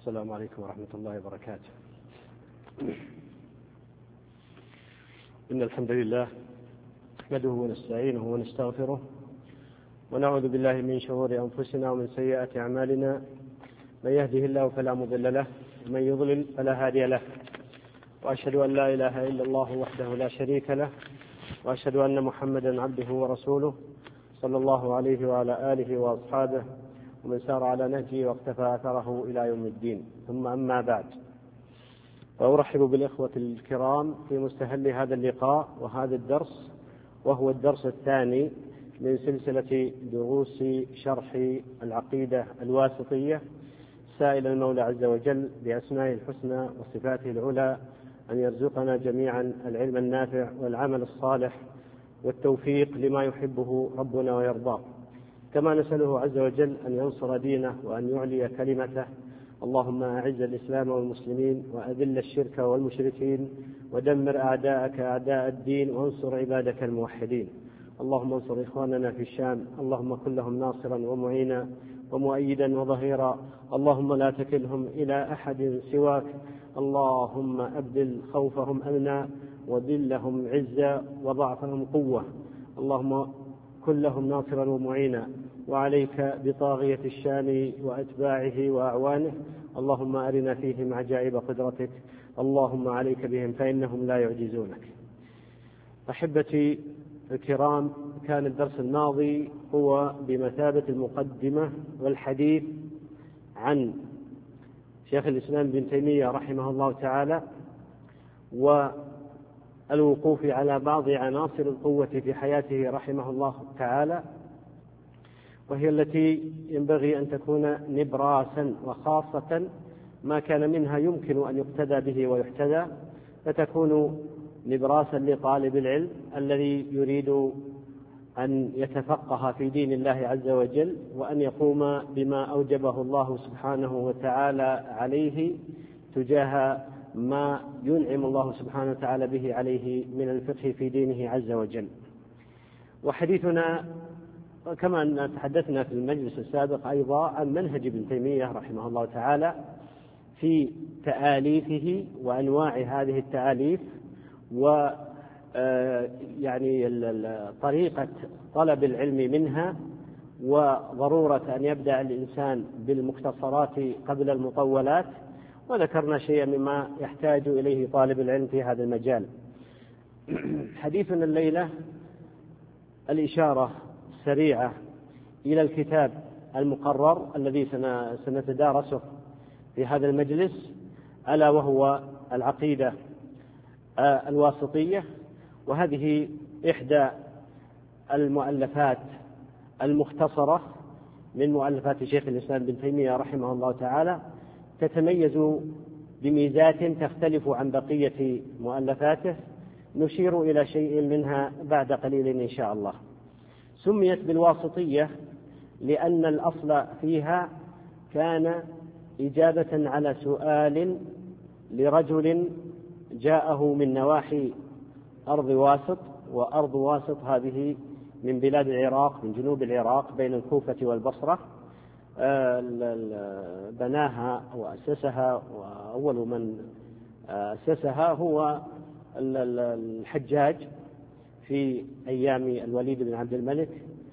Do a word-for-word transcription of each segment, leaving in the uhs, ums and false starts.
السلام عليكم ورحمة الله وبركاته. إن الحمد لله نحمده ونستعينه ونستغفره ونعوذ بالله من شرور أنفسنا ومن سيئات أعمالنا، من يهده الله فلا مضل له ومن يضلل فلا هادي له، وأشهد أن لا إله إلا الله وحده لا شريك له، وأشهد أن محمدا عبده ورسوله صلى الله عليه وعلى آله وأصحابه ومن سار على نهجه واقتفى أثره إلى يوم الدين. ثم أما بعد، فأرحب بالإخوة الكرام في مستهل هذا اللقاء وهذا الدرس، وهو الدرس الثاني من سلسلة دروس شرح العقيدة الواسطية، سائل المولى عز وجل بأسمائه الحسنى وصفاته العلى أن يرزقنا جميعا العلم النافع والعمل الصالح والتوفيق لما يحبه ربنا ويرضاه، كما نسأله عز وجل أن ينصر دينه وأن يعلي كلمته. اللهم أعز الإسلام والمسلمين وأذل الشرك والمشركين ودمر أعداءك أعداء الدين وانصر عبادك الموحدين. اللهم انصر إخواننا في الشام، اللهم كن لهم ناصرا ومعينا ومؤيدا وظهيرا، اللهم لا تكلهم إلى أحد سواك، اللهم أبدل خوفهم أمنا وذلهم عزا وضعفهم قوة، اللهم كن لهم ناصرا ومعينا، وعليك بطاغية الشام وأتباعه وأعوانه، اللهم أرنا فيهم عجائب قدرتك، اللهم عليك بهم فإنهم لا يعجزونك. أحبتي الكرام، كان الدرس الماضي هو بمثابة المقدمة والحديث عن شيخ الإسلام ابن تيمية رحمه الله تعالى، والوقوف على بعض عناصر القوة في حياته رحمه الله تعالى، وهي التي ينبغي أن تكون نبراسا، وخاصة ما كان منها يمكن أن يقتدى به ويحتذى، فتكون نبراسا لطالب العلم الذي يريد أن يتفقه في دين الله عز وجل، وأن يقوم بما أوجبه الله سبحانه وتعالى عليه تجاه ما ينعم الله سبحانه وتعالى به عليه من الفقه في دينه عز وجل. وحديثنا كما أن تحدثنا في المجلس السابق أيضا عن منهج ابن تيمية رحمه الله تعالى في تآليفه وأنواع هذه التآليف، و يعني طريقة طلب العلم منها، وضرورة أن يبدأ الإنسان بالمختصرات قبل المطولات، وذكرنا شيئا مما يحتاج إليه طالب العلم في هذا المجال. حديثنا الليلة الإشارة سريعة إلى الكتاب المقرر الذي سنتدارسه في هذا المجلس، ألا وهو العقيدة الواسطية، وهذه إحدى المؤلفات المختصرة من مؤلفات شيخ الإسلام ابن تيمية رحمه الله تعالى، تتميز بميزات تختلف عن بقية مؤلفاته، نشير إلى شيء منها بعد قليل إن شاء الله. سميت بالواسطية لأن الأصل فيها كان إجابة على سؤال لرجل جاءه من نواحي أرض واسط، وأرض واسط هذه من بلاد العراق، من جنوب العراق بين الكوفة والبصرة، بناها وأسسها، وأول من أسسها هو الحجاج في أيام الوليد بن عبد الملك.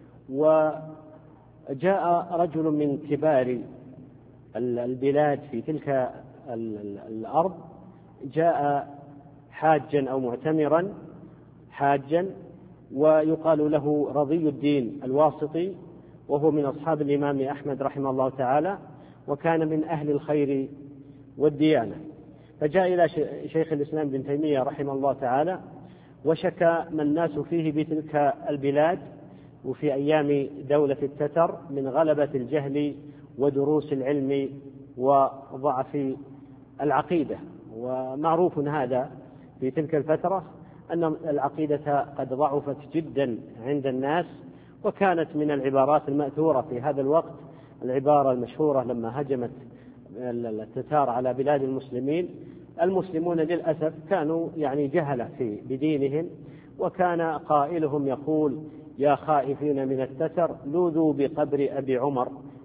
وجاء رجل من كبار البلاد في تلك الأرض، جاء حاجا أو معتمرا حاجا، ويقال له رضي الدين الواسطي، وهو من أصحاب الإمام أحمد رحمه الله تعالى، وكان من أهل الخير والديانة. فجاء إلى شيخ الإسلام ابن تيمية رحمه الله تعالى وشكى ما الناس فيه بتلك البلاد وفي أيام دولة التتر من غلبة الجهل ودروس العلم وضعف العقيدة. ومعروف هذا في تلك الفترة أن العقيدة قد ضعفت جدا عند الناس، وكانت من العبارات المأثورة في هذا الوقت العبارة المشهورة لما هجمت التتار على بلاد المسلمين: المسلمون للأسف كانوا يعني جهلة في بدينهم، وكان قائلهم يقول: يا خائفين من التتر لوذوا بقبر أبي عمر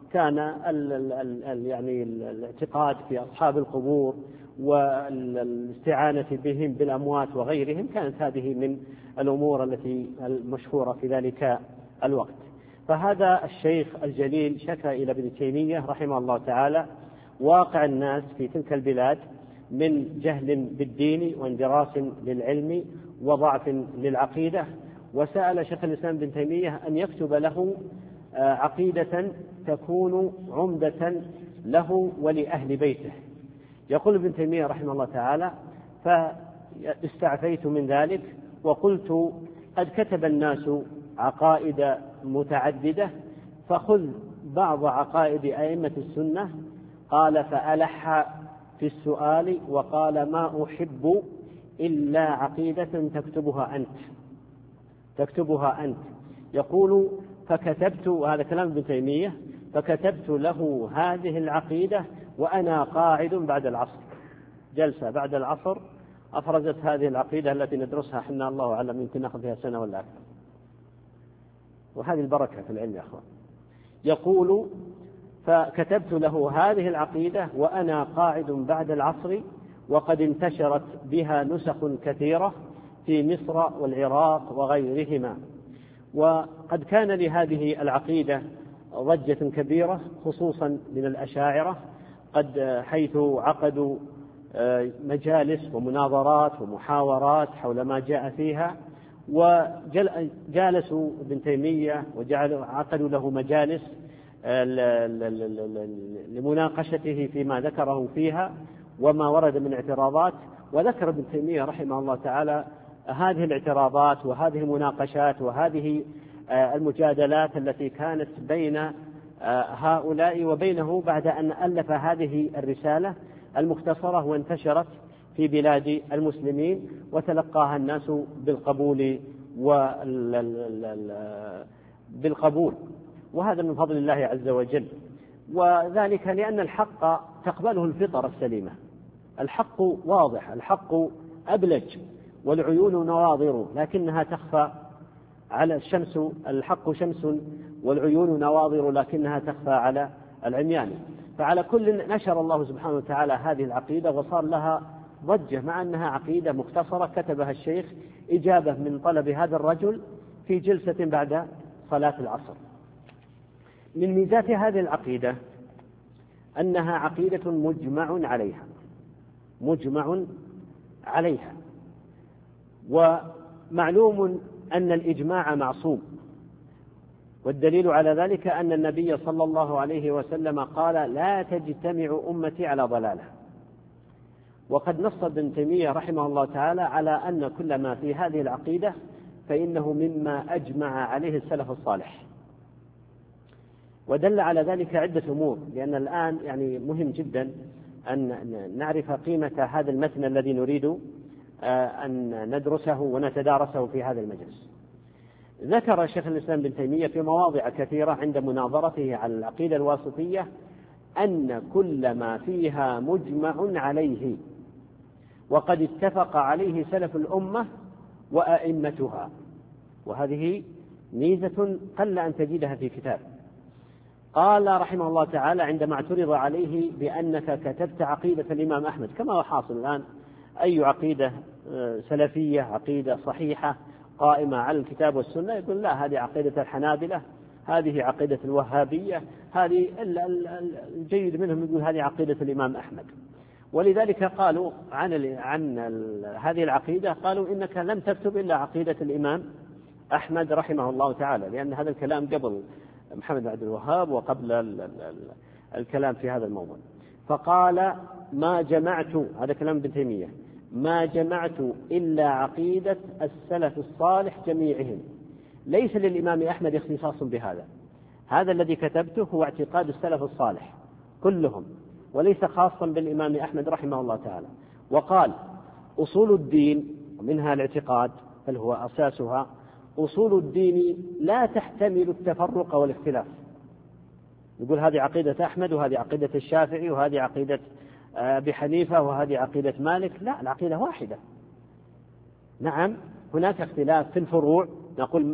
كان ال ال ال يعني الاعتقاد في أصحاب القبور والاستعانة بهم بالأموات وغيرهم، كانت هذه من الأمور التي المشهورة في ذلك الوقت. فهذا الشيخ الجليل شكى إلى ابن تيمية رحمه الله تعالى واقع الناس في تلك البلاد من جهل بالدين واندراس للعلم وضعف للعقيدة، وسأل شيخ الإسلام ابن تيمية أن يكتب له عقيدة تكون عمدة له ولأهل بيته. يقول ابن تيمية رحمه الله تعالى: فاستعفيت من ذلك وقلت قد كتب الناس عقائد متعددة فخذ بعض عقائد أئمة السنة. قال: فألح في السؤال وقال: ما أحب إلا عقيدة تكتبها أنت تكتبها أنت يقول: فكتبت، وهذا كلام ابن تيمية، فكتبت له هذه العقيدة وأنا قاعد بعد العصر، جلسة بعد العصر أفرزت هذه العقيدة التي ندرسها حنا الله أعلم يمكن نأخذ فيها سنة ولا أكثر، وهذه البركة في العلم يا أخوان. يقول: فكتبت له هذه العقيدة وأنا قاعد بعد العصر، وقد انتشرت بها نسخ كثيرة في مصر والعراق وغيرهما، وقد كان لهذه العقيدة ضجة كبيرة خصوصا من الأشاعرة، قد حيث عقدوا مجالس ومناظرات ومحاورات حول ما جاء فيها، وجالسوا ابن تيمية وجعلوا عقدوا له مجالس لمناقشته فيما ذكره فيها وما ورد من اعتراضات. وذكر ابن تيمية رحمه الله تعالى هذه الاعتراضات وهذه المناقشات وهذه المجادلات التي كانت بين هؤلاء وبينه بعد أن ألف هذه الرسالة المختصرة وانتشرت في بلاد المسلمين وتلقاها الناس بالقبول بالقبول وهذا من فضل الله عز وجل. وذلك لأن الحق تقبله الفطر السليمة، الحق واضح، الحق أبلج، والعيون نواظر لكنها تخفى على الشمس، الحق شمس والعيون نواظر لكنها تخفى على العميان. فعلى كل نشر الله سبحانه وتعالى هذه العقيدة وصار لها ضجة، مع أنها عقيدة مختصرة كتبها الشيخ إجابة من طلب هذا الرجل في جلسة بعد صلاة العصر. من ميزات هذه العقيدة أنها عقيدة مجمع عليها مجمع عليها ومعلوم أن الإجماع معصوم، والدليل على ذلك أن النبي صلى الله عليه وسلم قال: لا تجتمع أمتي على ضلالة. وقد نص ابن تيمية رحمه الله تعالى على أن كل ما في هذه العقيدة فإنه مما أجمع عليه السلف الصالح، ودل على ذلك عدة أمور. لأن الآن يعني مهم جدا أن نعرف قيمة هذا المتن الذي نريد أن ندرسه ونتدارسه في هذا المجلس. ذكر شيخ الإسلام ابن تيمية في مواضع كثيرة عند مناظرته على العقيدة الواسطية أن كل ما فيها مجمع عليه وقد اتفق عليه سلف الأمة وأئمتها، وهذه ميزة قل أن تجدها في كتاب. قال رحمه الله تعالى عندما اعترض عليه بأنك كتبت عقيدة الإمام أحمد، كما هو حاصل الآن، أي عقيدة سلفية عقيدة صحيحة قائمة على الكتاب والسنة، يقول لا هذه عقيدة الحنابلة، هذه عقيدة الوهابية، هذه الجيد منهم يقول هذه عقيدة الإمام أحمد. ولذلك قالوا عن عن هذه العقيدة، قالوا إنك لم تكتب إلا عقيدة الإمام أحمد رحمه الله تعالى، لأن هذا الكلام قبل محمد بن عبد الوهاب وقبل الكلام في هذا الموضوع. فقال: ما جمعت، هذا كلام ابن تيمية، ما جمعت إلا عقيدة السلف الصالح جميعهم، ليس للإمام أحمد اختصاص بهذا، هذا الذي كتبته هو اعتقاد السلف الصالح كلهم وليس خاصا بالإمام أحمد رحمه الله تعالى. وقال: أصول الدين، ومنها الاعتقاد بل هو أساسها، أصول الدين لا تحتمل التفرق والاختلاف. يقول هذه عقيدة أحمد وهذه عقيدة الشافعي وهذه عقيدة أبي حنيفة وهذه عقيدة مالك، لا، العقيدة واحدة. نعم هناك اختلاف في الفروع، نقول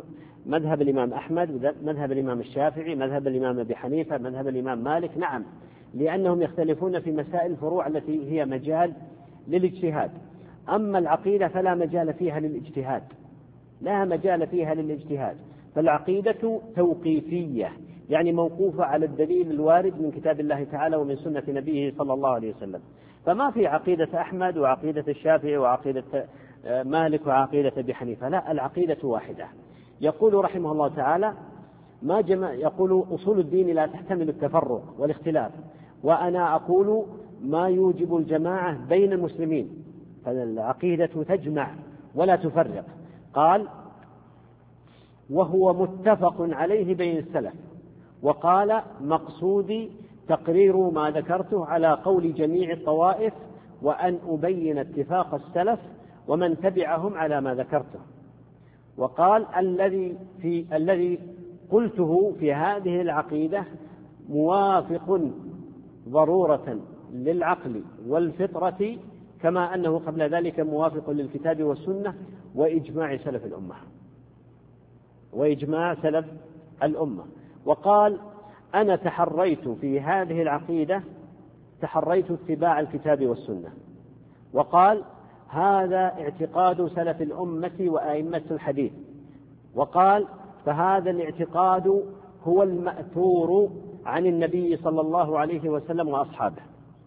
مذهب الإمام أحمد، مذهب الإمام الشافعي، مذهب الإمام أبي حنيفة، مذهب الإمام مالك، نعم، لأنهم يختلفون في مسائل الفروع التي هي مجال للاجتهاد. أما العقيدة فلا مجال فيها للاجتهاد، لا مجال فيها للاجتهاد، فالعقيدة توقيفية، يعني موقوفة على الدليل الوارد من كتاب الله تعالى ومن سنة نبيه صلى الله عليه وسلم. فما في عقيدة أحمد وعقيدة الشافعي وعقيدة مالك وعقيدة أبي حنيفة، لا، العقيدة واحدة. يقول رحمه الله تعالى ما جمع يقول أصول الدين لا تحتمل التفرق والاختلاف، وأنا أقول ما يوجب الجماعة بين المسلمين، فالعقيدة تجمع ولا تفرق. قال وهو متفق عليه بين السلف. وقال مقصودي تقرير ما ذكرته على قول جميع الطوائف، وأن أبين اتفاق السلف ومن تبعهم على ما ذكرته. وقال الذي في الذي قلته في هذه العقيدة موافق ضرورة للعقل والفطرة، كما أنه قبل ذلك موافق للكتاب والسنة وإجماع سلف الأمة وإجماع سلف الأمة. وقال أنا تحريت في هذه العقيدة تحريت اتباع الكتاب والسنة. وقال هذا اعتقاد سلف الأمة وأئمة الحديث. وقال فهذا الاعتقاد هو المأثور عن النبي صلى الله عليه وسلم وأصحابه،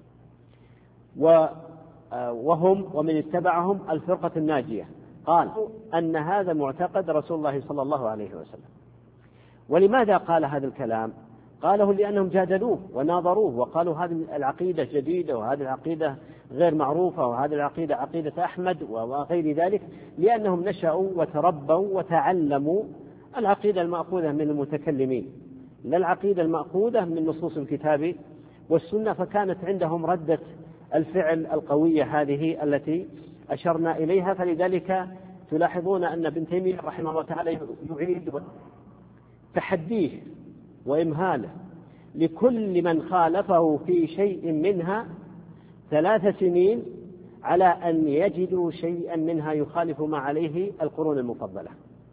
وهم ومن اتبعهم الفرقة الناجية. قال أن هذا معتقد رسول الله صلى الله عليه وسلم. ولماذا قال هذا الكلام؟ قاله لأنهم جادلوه وناظروه وقالوا هذه العقيدة جديدة وهذه العقيدة غير معروفة وهذه العقيدة عقيدة أحمد وغير ذلك، لأنهم نشأوا وتربوا وتعلموا العقيدة المأخوذة من المتكلمين لا العقيدة المأخوذة من نصوص الكتاب والسنة، فكانت عندهم ردة الفعل القوية هذه التي أشرنا إليها. فلذلك تلاحظون أن ابن تيمية رحمه الله تعالى يعيد تحديه وإمهاله لكل من خالفه في شيء منها ثلاث سنين على أن يجدوا شيئا منها يخالف ما عليه القرون المفضلة.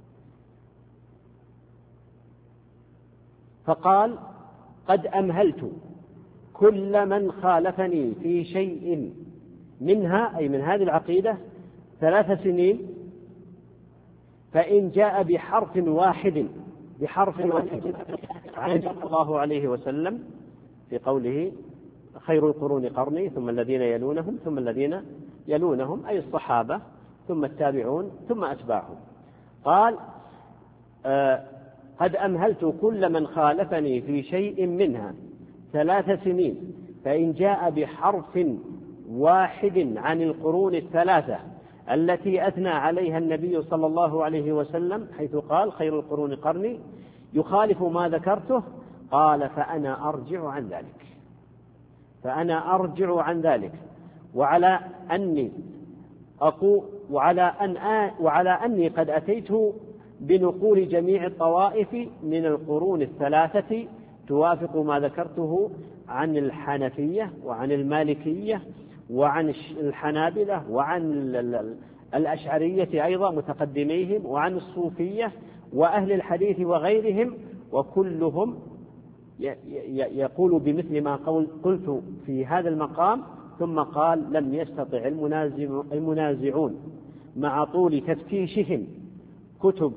فقال قد أمهلت كل من خالفني في شيء منها، أي من هذه العقيدة، ثلاث سنين، فإن جاء بحرف واحد بحرف واحد عن صلى الله عليه وسلم في قوله خير القرون قرني ثم الذين يلونهم ثم الذين يلونهم، أي الصحابة ثم التابعون ثم أتباعهم. قال آه قد أمهلت كل من خالفني في شيء منها ثلاث سنين، فإن جاء بحرف واحد عن القرون الثلاثة التي أثنى عليها النبي صلى الله عليه وسلم حيث قال خير القرون قرني يخالف ما ذكرته، قال فأنا أرجع عن ذلك فأنا أرجع عن ذلك وعلى أني أقول وعلى أن آ وعلى أني قد أتيت بنقول جميع الطوائف من القرون الثلاثة توافق ما ذكرته عن الحنفية وعن المالكية وعن الحنابلة وعن الأشعرية أيضا متقدميهم وعن الصوفية وأهل الحديث وغيرهم، وكلهم يقول بمثل ما قلت في هذا المقام. ثم قال لم يستطع المنازعون مع طول تفتيشهم كتب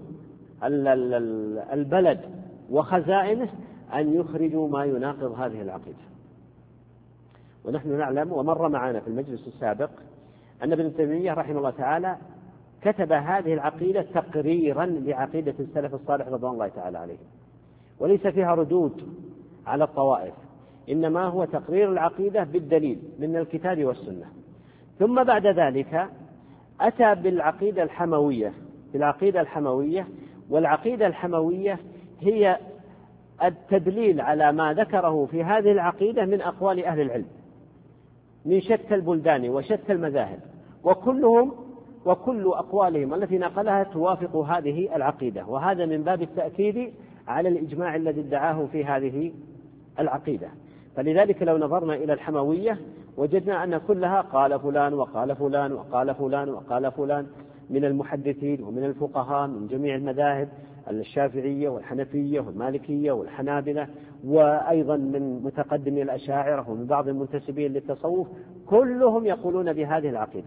البلد وخزائنه أن يخرجوا ما يناقض هذه العقيدة. ونحن نعلم ومر معنا في المجلس السابق أن ابن تيمية رحمه الله تعالى كتب هذه العقيدة تقريرا لعقيدة السلف الصالح رضوان الله تعالى عليهم، وليس فيها ردود على الطوائف، إنما هو تقرير العقيدة بالدليل من الكتاب والسنة. ثم بعد ذلك أتى بالعقيدة الحموية بالعقيدة الحموية والعقيدة الحموية هي التدليل على ما ذكره في هذه العقيدة من أقوال أهل العلم من شتى البلدان وشتى المذاهب، وكلهم وكل أقوالهم التي نقلها توافق هذه العقيدة، وهذا من باب التأكيد على الإجماع الذي ادعاه في هذه العقيدة. فلذلك لو نظرنا إلى الحموية وجدنا أن كلها قال فلان وقال فلان وقال فلان وقال فلان من المحدثين ومن الفقهاء من جميع المذاهب الشافعية والحنفية والمالكية والحنابلة، وأيضا من متقدمي الأشاعرة ومن بعض المنتسبين للتصوف، كلهم يقولون بهذه العقيدة.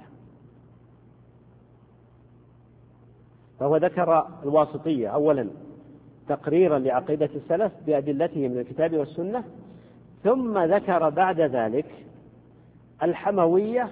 فهو ذكر الواسطية أولا تقريرا لعقيدة السلف بأدلته من الكتاب والسنة، ثم ذكر بعد ذلك الحموية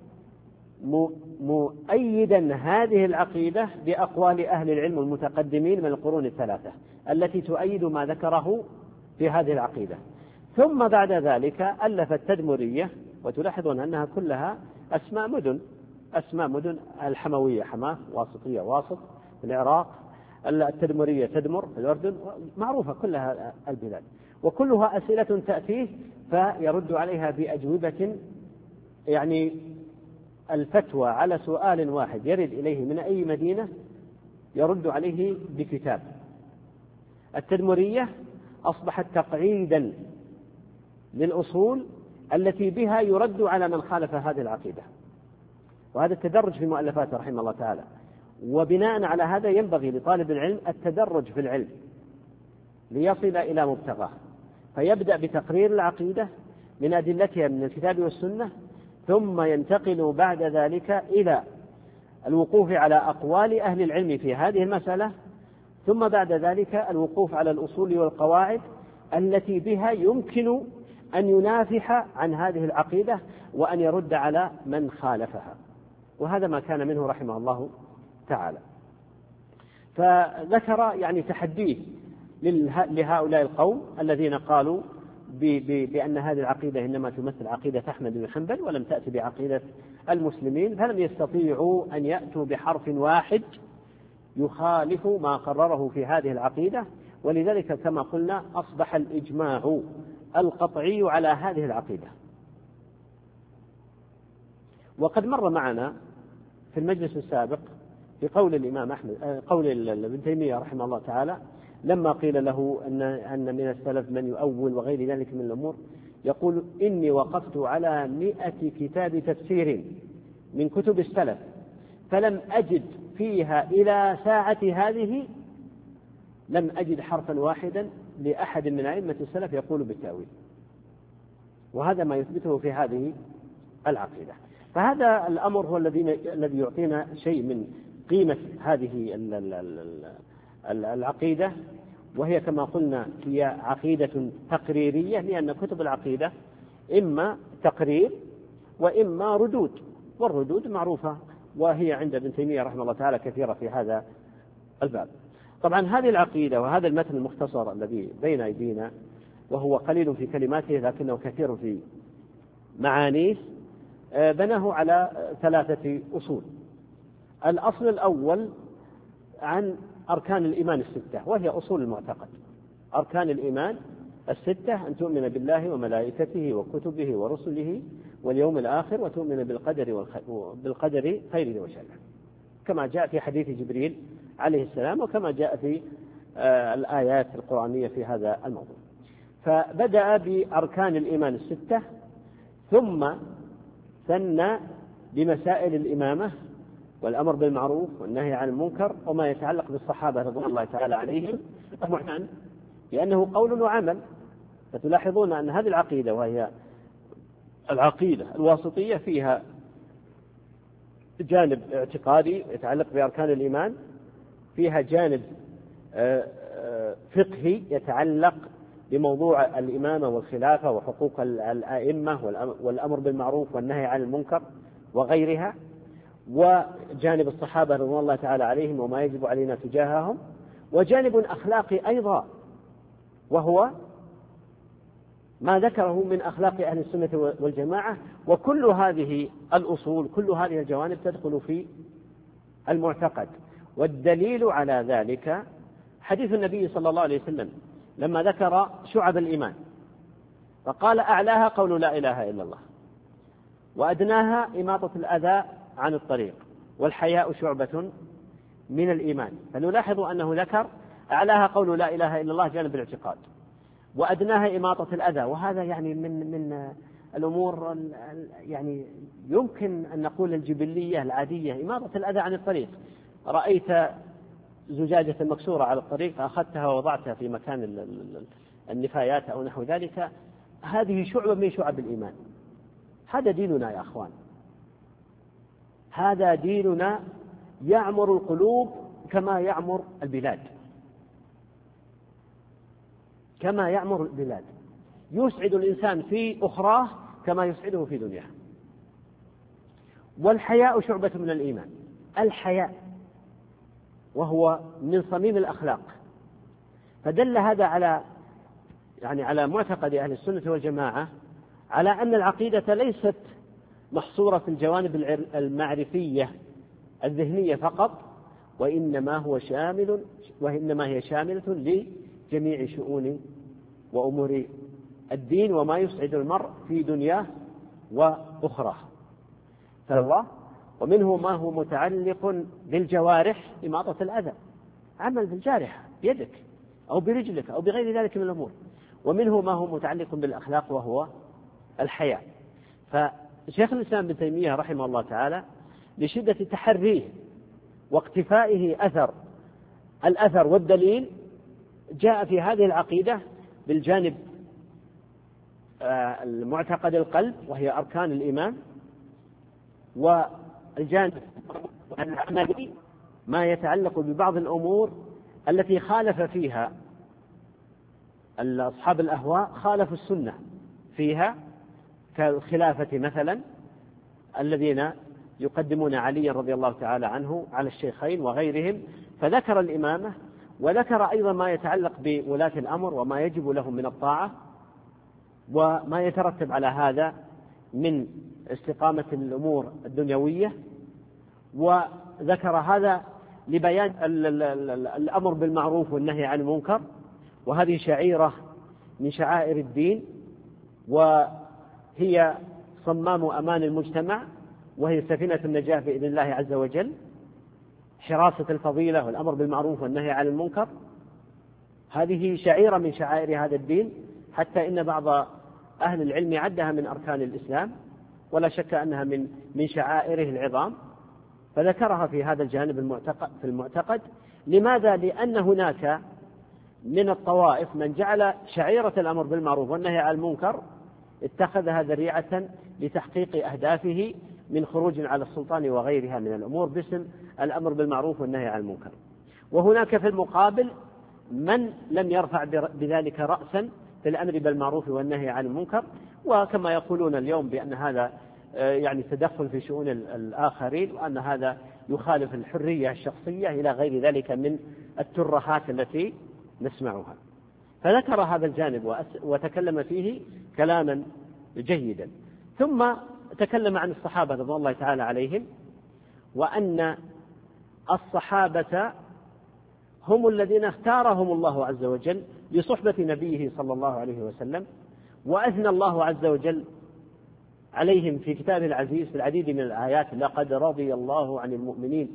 مؤيدا هذه العقيدة بأقوال أهل العلم المتقدمين من القرون الثلاثة التي تؤيد ما ذكره في هذه العقيدة. ثم بعد ذلك ألف التدمرية، وتلاحظون أنها كلها أسماء مدن، أسماء مدن، الحموية حماة، واسطية واسط في العراق، التدمرية تدمر في الأردن، معروفة كلها البلاد، وكلها أسئلة تأتيه فيرد عليها بأجوبة، يعني الفتوى على سؤال واحد يرد إليه من أي مدينة يرد عليه بكتاب. التدمرية أصبحت تقعيدا للأصول التي بها يرد على من خالف هذه العقيدة، وهذا التدرج في مؤلفاته رحمه الله تعالى. وبناء على هذا ينبغي لطالب العلم التدرج في العلم ليصل إلى مبتغاه، فيبدأ بتقرير العقيدة من أدلتها من الكتاب والسنة، ثم ينتقل بعد ذلك إلى الوقوف على أقوال أهل العلم في هذه المسألة، ثم بعد ذلك الوقوف على الأصول والقواعد التي بها يمكن أن ينافح عن هذه العقيدة وأن يرد على من خالفها، وهذا ما كان منه رحمه الله تعالى. فذكر يعني تحديه لهؤلاء القوم الذين قالوا بأن هذه العقيدة إنما تمثل عقيدة أحمد بن حنبل ولم تأتي بعقيدة المسلمين، فلم يستطيعوا أن يأتوا بحرف واحد يخالف ما قرره في هذه العقيدة، ولذلك كما قلنا أصبح الإجماع القطعي على هذه العقيدة. وقد مر معنا في المجلس السابق في قول الإمام أحمد، قول ابن تيمية رحمه الله تعالى لما قيل له أن أن من السلف من يؤول وغير ذلك من الأمور، يقول: إني وقفت على مئة كتاب تفسير من كتب السلف فلم أجد فيها إلى ساعة هذه لم أجد حرفا واحدا لأحد من أئمة السلف يقول بالتأويل. وهذا ما يثبته في هذه العقيدة. فهذا الأمر هو الذي الذي يعطينا شيء من قيمة هذه العقيدة، وهي كما قلنا هي عقيدة تقريرية، لأن كتب العقيدة إما تقرير وإما ردود، والردود معروفة وهي عند ابن تيمية رحمه الله تعالى كثيرة في هذا الباب. طبعا هذه العقيدة وهذا المتن المختصر الذي بين أيدينا، وهو قليل في كلماته لكنه كثير في معانيه، بناه على ثلاثة أصول. الأصل الأول عن أركان الإيمان الستة، وهي أصول المعتقد. أركان الإيمان الستة: أن تؤمن بالله وملائكته وكتبه ورسله واليوم الآخر، وتؤمن بالقدر بالقدر خيره وشره، كما جاء في حديث جبريل عليه السلام، وكما جاء في الآيات القرآنية في هذا الموضوع. فبدأ بأركان الإيمان الستة، ثم ثنى بمسائل الإمامة والأمر بالمعروف والنهي عن المنكر وما يتعلق بالصحابة رضوان الله تعالى عليهم، لأنه قول وعمل. فتلاحظون أن هذه العقيدة وهي العقيدة الواسطية فيها جانب اعتقادي يتعلق بأركان الإيمان، فيها جانب فقهي يتعلق بموضوع الإمامة والخلافة وحقوق الأئمة والأمر بالمعروف والنهي عن المنكر وغيرها، وجانب الصحابة رضوان الله تعالى عليهم وما يجب علينا تجاههم، وجانب أخلاقي أيضا وهو ما ذكره من أخلاق أهل السنة والجماعة. وكل هذه الأصول كل هذه الجوانب تدخل في المعتقد. والدليل على ذلك حديث النبي صلى الله عليه وسلم لما ذكر شعب الإيمان فقال: أعلاها قول لا إله إلا الله، وأدناها إماطة الأذى عن الطريق، والحياء شعبة من الإيمان. فنلاحظ أنه ذكر أعلاها قول لا إله إلا الله جانب الاعتقاد، وأدناها إماطة الأذى، وهذا يعني من من الأمور يعني يمكن أن نقول الجبلية العادية، إماطة الأذى عن الطريق. رأيت زجاجة مكسورة على الطريق فأخذتها ووضعتها في مكان النفايات أو نحو ذلك، هذه شعبة من شعب الإيمان. هذا ديننا يا أخوان، هذا ديننا يعمر القلوب كما يعمر البلاد، كما يعمر البلاد، يسعد الإنسان في أخراه كما يسعده في دنياه. والحياء شعبة من الإيمان، الحياء وهو من صميم الأخلاق. فدل هذا على يعني على معتقد أهل السنة والجماعة على أن العقيدة ليست محصورة في الجوانب المعرفية الذهنية فقط، وإنما هو شامل وإنما هي شاملة لجميع شؤون وأمور الدين وما يسعد المرء في دنياه وأخراه. فالله ومنه ما هو متعلق بالجوارح، إماطة الأذى، عمل بالجارحة بيدك أو برجلك أو بغير ذلك من الأمور. ومنه ما هو متعلق بالأخلاق وهو الحياء. فشيخ الإسلام ابن تيمية رحمه الله تعالى لشدة تحريه واقتفائه أثر الأثر والدليل جاء في هذه العقيدة بالجانب المعتقد القلب وهي أركان الإيمان، والجانب العملي ما يتعلق ببعض الأمور التي خالف فيها أصحاب الأهواء، خالفوا السنة فيها، كالخلافة مثلا الذين يقدمون علي رضي الله تعالى عنه على الشيخين وغيرهم، فذكر الإمامة وذكر أيضا ما يتعلق بولاة الأمر وما يجب لهم من الطاعة وما يترتب على هذا من استقامة الأمور الدنيوية، وذكر هذا لبيان الأمر بالمعروف والنهي عن المنكر، وهذه شعيرة من شعائر الدين وهي صمام أمان المجتمع، وهي سفينة النجاة بإذن الله عز وجل، حراسة الفضيلة والأمر بالمعروف والنهي عن المنكر، هذه شعيرة من شعائر هذا الدين، حتى إن بعض أهل العلم عدها من أركان الإسلام، ولا شك أنها من من شعائره العظام، فذكرها في هذا الجانب المعتقد في المعتقد. لماذا؟ لأن هناك من الطوائف من جعل شعيرة الأمر بالمعروف والنهي عن المنكر اتخذها ذريعة لتحقيق أهدافه من خروج على السلطان وغيرها من الأمور باسم الأمر بالمعروف والنهي عن المنكر. وهناك في المقابل من لم يرفع بذلك رأسا في الأمر بالمعروف والنهي عن المنكر، وكما يقولون اليوم بأن هذا يعني تدخل في شؤون الآخرين، وأن هذا يخالف الحرية الشخصية إلى غير ذلك من الترهات التي نسمعها. فذكر هذا الجانب وتكلم فيه كلاما جيدا، ثم تكلم عن الصحابة رضي الله تعالى عليهم، وأن الصحابة هم الذين اختارهم الله عز وجل لصحبة نبيه صلى الله عليه وسلم، وأثنى الله عز وجل عليهم في كتابه العزيز في العديد من الآيات: لقد رضي الله عن المؤمنين.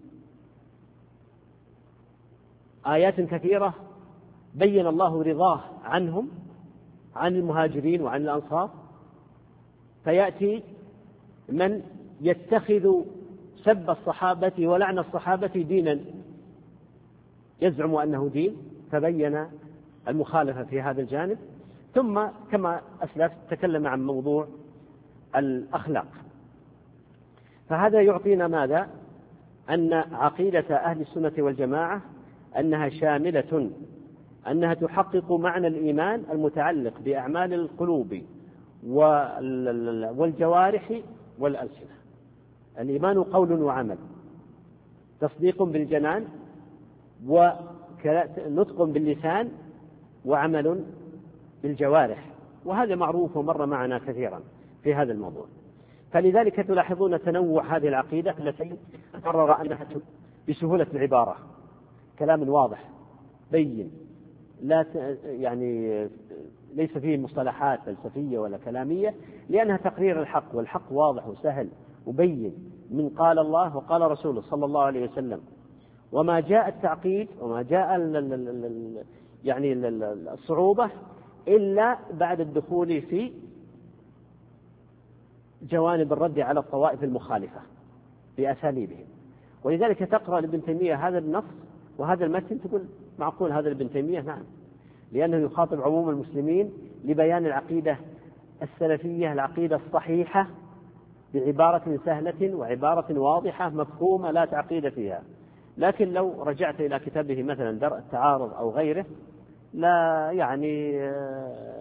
آيات كثيرة بين الله رضاه عنهم، عن المهاجرين وعن الأنصار. فيأتي من يتخذ سب الصحابة ولعن الصحابة دينا، يزعم أنه دين، فبين المخالفة في هذا الجانب. ثم كما أسلف تكلم عن موضوع الأخلاق. فهذا يعطينا ماذا؟ أن عقيدة أهل السنة والجماعة أنها شاملة، أنها تحقق معنى الإيمان المتعلق بأعمال القلوب والجوارح والألسنة. الإيمان قول وعمل، تصديق بالجنان ونطق باللسان وعمل بالجوارح، وهذا معروف ومر معنا كثيرا في هذا الموضوع. فلذلك تلاحظون تنوع هذه العقيدة التي قرر أنها بسهولة العبارة، كلام واضح بين، لا يعني ليس فيه مصطلحات فلسفية ولا كلامية، لأنها تقرير الحق، والحق واضح وسهل وبين من قال الله وقال رسوله صلى الله عليه وسلم. وما جاء التعقيد وما جاء يعني الصعوبة إلا بعد الدخول في جوانب الرد على الطوائف المخالفة بأساليبهم. ولذلك تقرأ لابن تيمية هذا النص وهذا المتن تقول معقول هذا ابن تيمية؟ نعم، لأنه يخاطب عموم المسلمين لبيان العقيدة السلفية، العقيدة الصحيحة، بعبارة سهلة وعبارة واضحة مفهومة لا تعقيد فيها. لكن لو رجعت إلى كتابه مثلا درء التعارض أو غيره لا يعني